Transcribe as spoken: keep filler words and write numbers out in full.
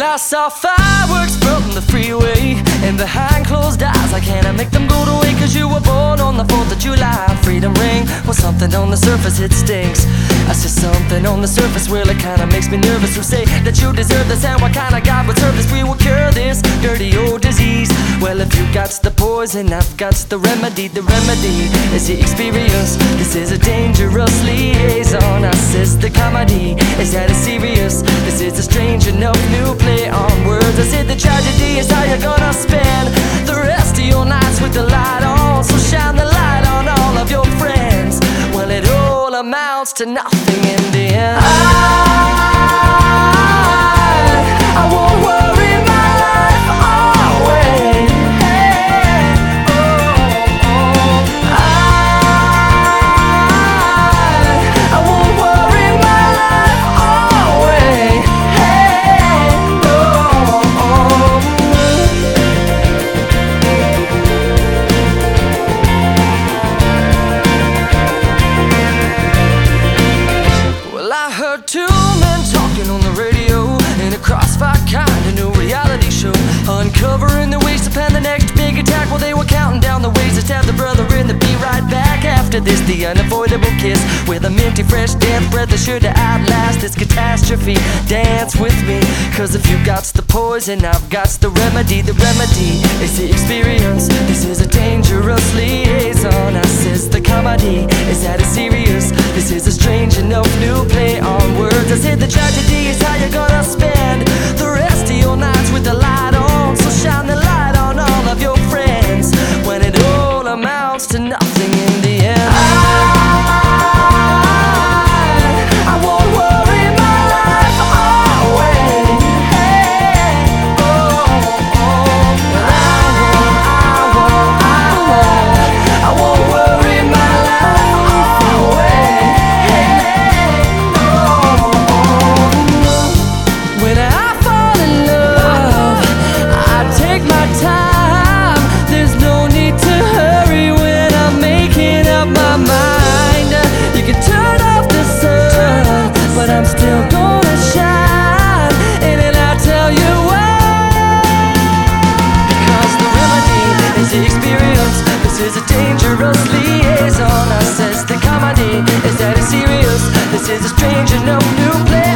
I saw fireworks from the freeway, and behind closed eyes I can't make them go to waste. Cause you were born on the fourth of July. Freedom ring, well something on the surface it stinks. I see something on the surface, well it kinda makes me nervous. Who say that you deserve this, and what kind of God would serve this? We will cure this dirty old disease. Well if you got the poison, I've got the remedy. The remedy is the experience. This is a dangerous liaison. I says the comedy, is that it's serious? This is a strange enough new play on words. I said the tragedy is how you're gonna spend the rest of your nights with the light on. So shine the light on all of your friends. Well it all amounts to nothing in the end. I, I won't worry my life away. Hey, oh, oh. I, I won't worry my life away. Hey, oh, oh. Well, I heard two men talking on the radio in a crossfire kind of new reality show, uncovering the ways to plan the next big attack. Well, they were counting down the ways to stab the brother in the be right back. After this, the unavoidable kiss with a minty fresh death breath that's sure to outlast this catastrophe. Dance with me, cause if you got the poison, I've got the remedy. The remedy is the experience. This is a dangerous liaison. I says the comedy, is that it's serious? This is a strange enough new play on words. I said the tragedy is how you're gonna spend the rest of your nights with the light on. So shine the light on all of your friends when it all amounts to nothing in the end. I, I won't worry my life away. Hey, oh, oh. I won't, I won't, I won't, I won't worry my life away. Hey, oh, oh. When I fall in love, I take my time. There's no need to hurry when I'm making up my mind. You can turn off the sun, but I'm still gonna shine. And then I'll tell you why. Because the remedy is the experience. This is a dangerous liaison. I says the comedy, is that it's serious? This is a strange and no new play